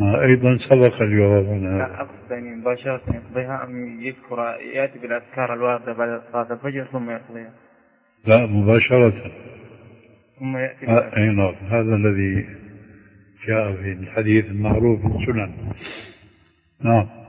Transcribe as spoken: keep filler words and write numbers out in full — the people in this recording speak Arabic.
أيضا سبق الجواب عن هذا. لا أقصد يعني مباشرة يقضيها أم يذكر يأتي بالأذكار الواردة بعد صلاة الفجر ثم يقضيها؟ لا مباشرة ثم يأتي بالأذكار. أي نعم، هذا الذي جاء في الحديث المعروف في السنن. نعم.